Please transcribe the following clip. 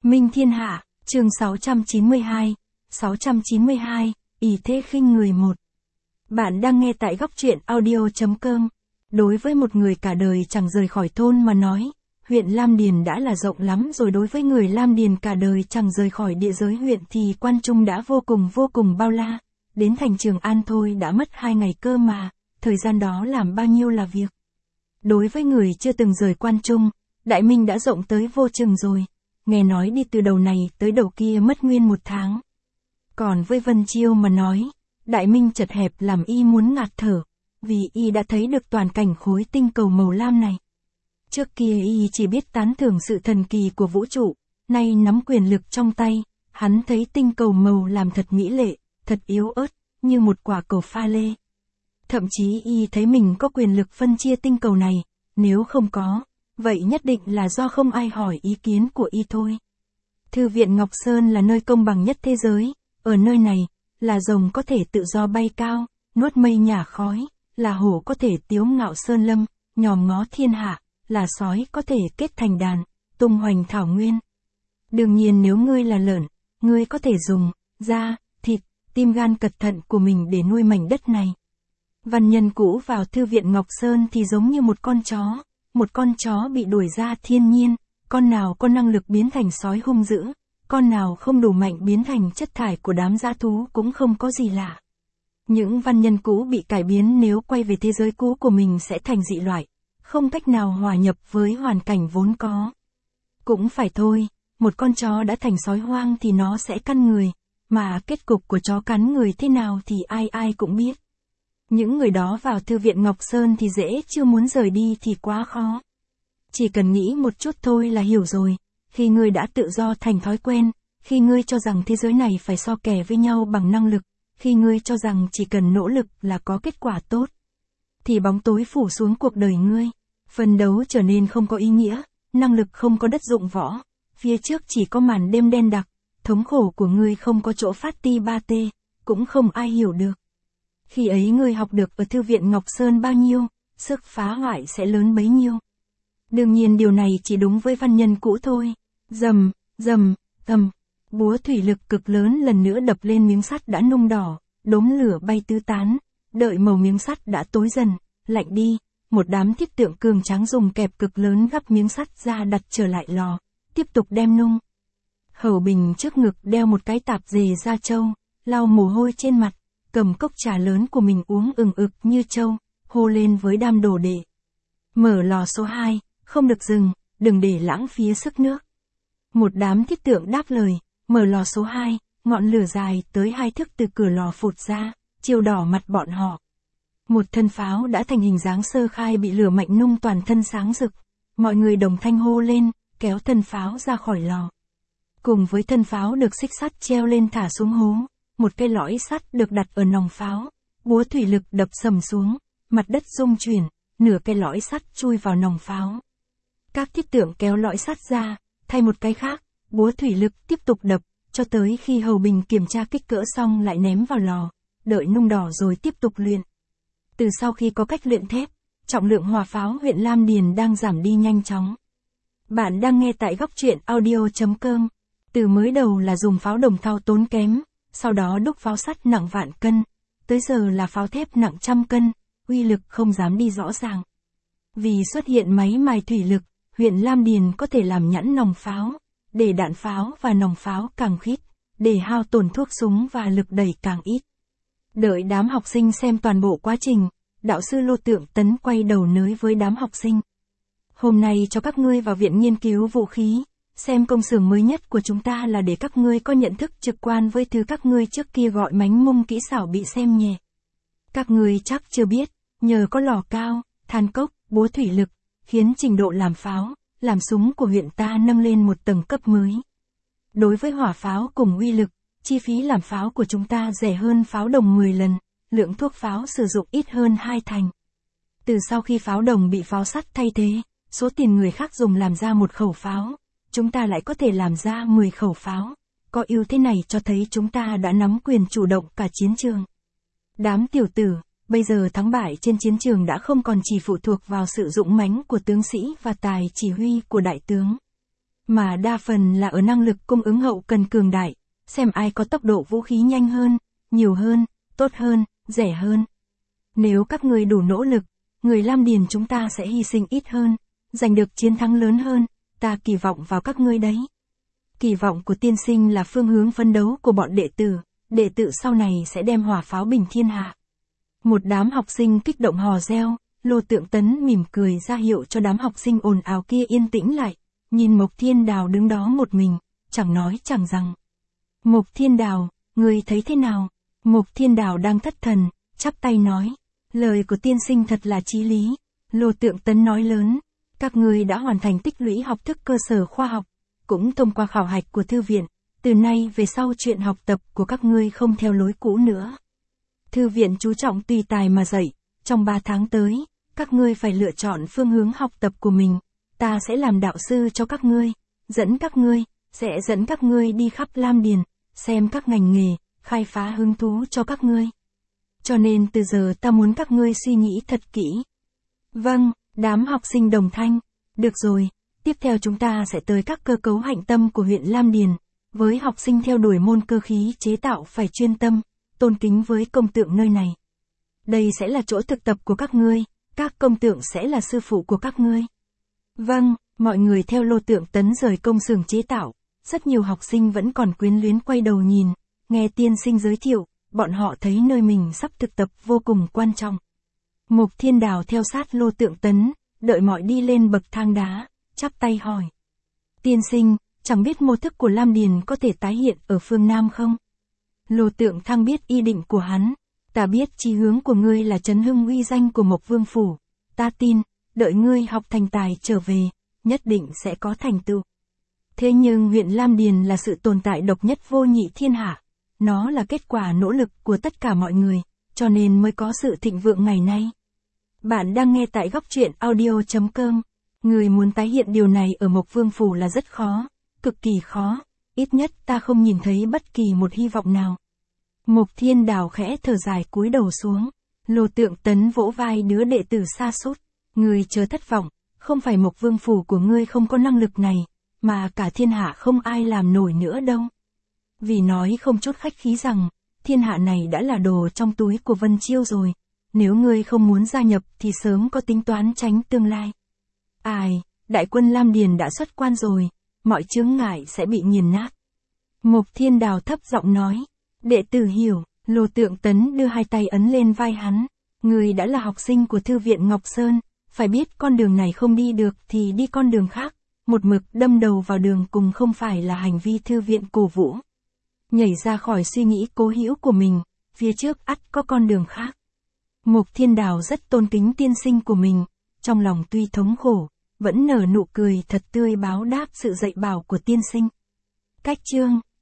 Minh Thiên Hạ, chương 692, Ỷ thế khinh người một. Bạn đang nghe tại góc truyện audio.com. Đối với một người cả đời chẳng rời khỏi thôn mà nói, huyện Lam Điền đã là rộng lắm rồi. Đối với người Lam Điền cả đời chẳng rời khỏi địa giới huyện thì Quan Trung đã vô cùng bao la. Đến thành Trường An thôi đã mất 2 ngày cơ mà, thời gian đó làm bao nhiêu là việc. Đối với người chưa từng rời Quan Trung, Đại Minh đã rộng tới vô chừng rồi. Nghe nói đi từ đầu này tới đầu kia mất nguyên 1 tháng. Còn với Vân Chiêu mà nói, Đại Minh chật hẹp làm y muốn ngạt thở, vì y đã thấy được toàn cảnh khối tinh cầu màu lam này. Trước kia y chỉ biết tán thưởng sự thần kỳ của vũ trụ, nay nắm quyền lực trong tay, hắn thấy tinh cầu màu làm thật mỹ lệ, thật yếu ớt, như một quả cầu pha lê. Thậm chí y thấy mình có quyền lực phân chia tinh cầu này, nếu không có, vậy nhất định là do không ai hỏi ý kiến của y thôi. Thư viện Ngọc Sơn là nơi công bằng nhất thế giới, ở nơi này, là rồng có thể tự do bay cao, nuốt mây nhả khói, là hổ có thể tiếu ngạo sơn lâm, nhòm ngó thiên hạ, là sói có thể kết thành đàn, tung hoành thảo nguyên. Đương nhiên nếu ngươi là lợn, ngươi có thể dùng da, thịt, tim gan cật thận của mình để nuôi mảnh đất này. Văn nhân cũ vào Thư viện Ngọc Sơn thì giống như một con chó bị đuổi ra thiên nhiên, con nào có năng lực biến thành sói hung dữ, con nào không đủ mạnh biến thành chất thải của đám dã thú cũng không có gì lạ. Những văn nhân cũ bị cải biến nếu quay về thế giới cũ của mình sẽ thành dị loại, không cách nào hòa nhập với hoàn cảnh vốn có. Cũng phải thôi, một con chó đã thành sói hoang thì nó sẽ căn người, mà kết cục của chó cắn người thế nào thì ai cũng biết. Những người đó vào Thư viện Ngọc Sơn thì dễ, chưa muốn rời đi thì quá khó. Chỉ cần nghĩ một chút thôi là hiểu rồi, khi ngươi đã tự do thành thói quen, khi ngươi cho rằng thế giới này phải so kè với nhau bằng năng lực, khi ngươi cho rằng chỉ cần nỗ lực là có kết quả tốt, thì bóng tối phủ xuống cuộc đời ngươi, phân đấu trở nên không có ý nghĩa, năng lực không có đất dụng võ, phía trước chỉ có màn đêm đen đặc, thống khổ của ngươi không có chỗ phát ti ba tê, cũng không ai hiểu được. Khi ấy ngươi học được ở Thư viện Ngọc Sơn bao nhiêu, sức phá hoại sẽ lớn bấy nhiêu. Đương nhiên điều này chỉ đúng với văn nhân cũ thôi. Rầm, búa thủy lực cực lớn lần nữa đập lên miếng sắt đã nung đỏ, đốm lửa bay tứ tán, đợi màu miếng sắt đã tối dần, lạnh đi, một đám thiết tượng cường tráng dùng kẹp cực lớn gắp miếng sắt ra đặt trở lại lò, tiếp tục đem nung. Hầu Bình trước ngực đeo một cái tạp dề da trâu, lau mồ hôi trên mặt, cầm cốc trà lớn của mình uống ực như trâu, hô lên với đám đồ đệ. Mở lò số 2, không được dừng, đừng để lãng phí sức nước. Một đám thiết tượng đáp lời, mở lò số 2, ngọn lửa dài tới 2 thước từ cửa lò phụt ra, chiếu đỏ mặt bọn họ. Một thân pháo đã thành hình dáng sơ khai bị lửa mạnh nung toàn thân sáng rực, mọi người đồng thanh hô lên, kéo thân pháo ra khỏi lò. Cùng với thân pháo được xích sắt treo lên thả xuống hố, một cây lõi sắt được đặt ở nòng pháo, búa thủy lực đập sầm xuống, mặt đất rung chuyển, nửa cây lõi sắt chui vào nòng pháo. Các thiết tượng kéo lõi sắt ra, thay một cái khác, búa thủy lực tiếp tục đập, cho tới khi Hầu Bình kiểm tra kích cỡ xong lại ném vào lò, đợi nung đỏ rồi tiếp tục luyện. Từ sau khi có cách luyện thép, trọng lượng hỏa pháo huyện Lam Điền đang giảm đi nhanh chóng. Bạn đang nghe tại góc truyện audio.com. Từ mới đầu là dùng pháo đồng thau tốn kém, sau đó đúc pháo sắt nặng vạn cân, tới giờ là pháo thép nặng 100 cân, uy lực không dám đi rõ ràng. Vì xuất hiện máy mài thủy lực, huyện Lam Điền có thể làm nhẵn nòng pháo, để đạn pháo và nòng pháo càng khít, để hao tổn thuốc súng và lực đẩy càng ít. Đợi đám học sinh xem toàn bộ quá trình, đạo sư Lô Tượng Tấn quay đầu nói với đám học sinh. Hôm nay cho các ngươi vào viện nghiên cứu vũ khí, xem công xưởng mới nhất của chúng ta là để các ngươi có nhận thức trực quan với thứ các ngươi trước kia gọi mánh mung kỹ xảo bị xem nhẹ. Các ngươi chắc chưa biết, nhờ có lò cao, than cốc, búa thủy lực, khiến trình độ làm pháo, làm súng của huyện ta nâng lên một tầng cấp mới. Đối với hỏa pháo cùng uy lực, chi phí làm pháo của chúng ta rẻ hơn pháo đồng 10 lần, lượng thuốc pháo sử dụng ít hơn 2 thành. Từ sau khi pháo đồng bị pháo sắt thay thế, số tiền người khác dùng làm ra một khẩu pháo, chúng ta lại có thể làm ra 10 khẩu pháo. Có ưu thế này cho thấy chúng ta đã nắm quyền chủ động cả chiến trường. Đám tiểu tử, bây giờ thắng bại trên chiến trường đã không còn chỉ phụ thuộc vào sự dũng mãnh của tướng sĩ và tài chỉ huy của đại tướng. mà đa phần là ở năng lực cung ứng hậu cần cường đại, xem ai có tốc độ vũ khí nhanh hơn, nhiều hơn, tốt hơn, rẻ hơn. Nếu các ngươi đủ nỗ lực, người Lam Điền chúng ta sẽ hy sinh ít hơn, giành được chiến thắng lớn hơn, ta kỳ vọng vào các ngươi đấy. Kỳ vọng của tiên sinh là phương hướng phấn đấu của bọn đệ tử sau này sẽ đem hỏa pháo bình thiên hạ. Một đám học sinh kích động hò reo, Lô Tượng Tấn mỉm cười ra hiệu cho đám học sinh ồn ào kia yên tĩnh lại, nhìn Mộc Thiên Đào đứng đó một mình, chẳng nói chẳng rằng. Mộc Thiên Đào, ngươi thấy thế nào? Mộc Thiên Đào đang thất thần, chắp tay nói, lời của tiên sinh thật là chí lý. Lô Tượng Tấn nói lớn, các ngươi đã hoàn thành tích lũy học thức cơ sở khoa học, cũng thông qua khảo hạch của thư viện, từ nay về sau chuyện học tập của các ngươi không theo lối cũ nữa. Thư viện chú trọng tùy tài mà dạy, trong 3 tháng tới, các ngươi phải lựa chọn phương hướng học tập của mình, ta sẽ làm đạo sư cho các ngươi, sẽ dẫn các ngươi đi khắp Lam Điền, xem các ngành nghề, khai phá hứng thú cho các ngươi. Cho nên từ giờ ta muốn các ngươi suy nghĩ thật kỹ. Vâng, đám học sinh đồng thanh, được rồi, tiếp theo chúng ta sẽ tới các cơ cấu hạnh tâm của huyện Lam Điền, với học sinh theo đuổi môn cơ khí chế tạo phải chuyên tâm, tôn kính với công tượng nơi này. Đây sẽ là chỗ thực tập của các ngươi, các công tượng sẽ là sư phụ của các ngươi. Vâng, mọi người theo Lô Tượng Tấn rời công xưởng chế tạo, rất nhiều học sinh vẫn còn quyến luyến quay đầu nhìn, nghe tiên sinh giới thiệu, bọn họ thấy nơi mình sắp thực tập vô cùng quan trọng. Mộc Thiên Đào theo sát Lô Tượng Tấn, đợi mọi đi lên bậc thang đá, chắp tay hỏi. Tiên sinh, chẳng biết mô thức của Lam Điền có thể tái hiện ở phương Nam không? Lô Tượng Thăng biết ý định của hắn, ta biết chí hướng của ngươi là trấn hưng uy danh của Mộc Vương Phủ, ta tin, đợi ngươi học thành tài trở về, nhất định sẽ có thành tựu. Thế nhưng huyện Lam Điền là sự tồn tại độc nhất vô nhị thiên hạ, nó là kết quả nỗ lực của tất cả mọi người, cho nên mới có sự thịnh vượng ngày nay. Bạn đang nghe tại góc truyện audio.com. Người muốn tái hiện điều này ở Mộc Vương Phủ là rất khó, cực kỳ khó, ít nhất ta không nhìn thấy bất kỳ một hy vọng nào. Mộc Thiên Đào khẽ thở dài cúi đầu xuống, Lô Tượng Tấn vỗ vai đứa đệ tử sa sút, ngươi chớ thất vọng, không phải Mộc Vương Phủ của ngươi không có năng lực này, mà cả thiên hạ không ai làm nổi nữa đâu. Vì nói không chút khách khí rằng, thiên hạ này đã là đồ trong túi của Vân Chiêu rồi, nếu ngươi không muốn gia nhập thì sớm có tính toán tránh tương lai. Ai, đại quân Lam Điền đã xuất quan rồi, mọi chướng ngại sẽ bị nghiền nát. Mộc Thiên Đào thấp giọng nói, đệ tử hiểu. Lô Tượng Tấn đưa hai tay ấn lên vai hắn, ngươi đã là học sinh của thư viện Ngọc Sơn, phải biết con đường này không đi được thì đi con đường khác, một mực đâm đầu vào đường cùng không phải là hành vi thư viện cổ vũ. Nhảy ra khỏi suy nghĩ cố hữu của mình, phía trước ắt có con đường khác. Mộc Thiên Đào rất tôn kính tiên sinh của mình, trong lòng tuy thống khổ, vẫn nở nụ cười thật tươi báo đáp sự dạy bảo của tiên sinh. Cách chương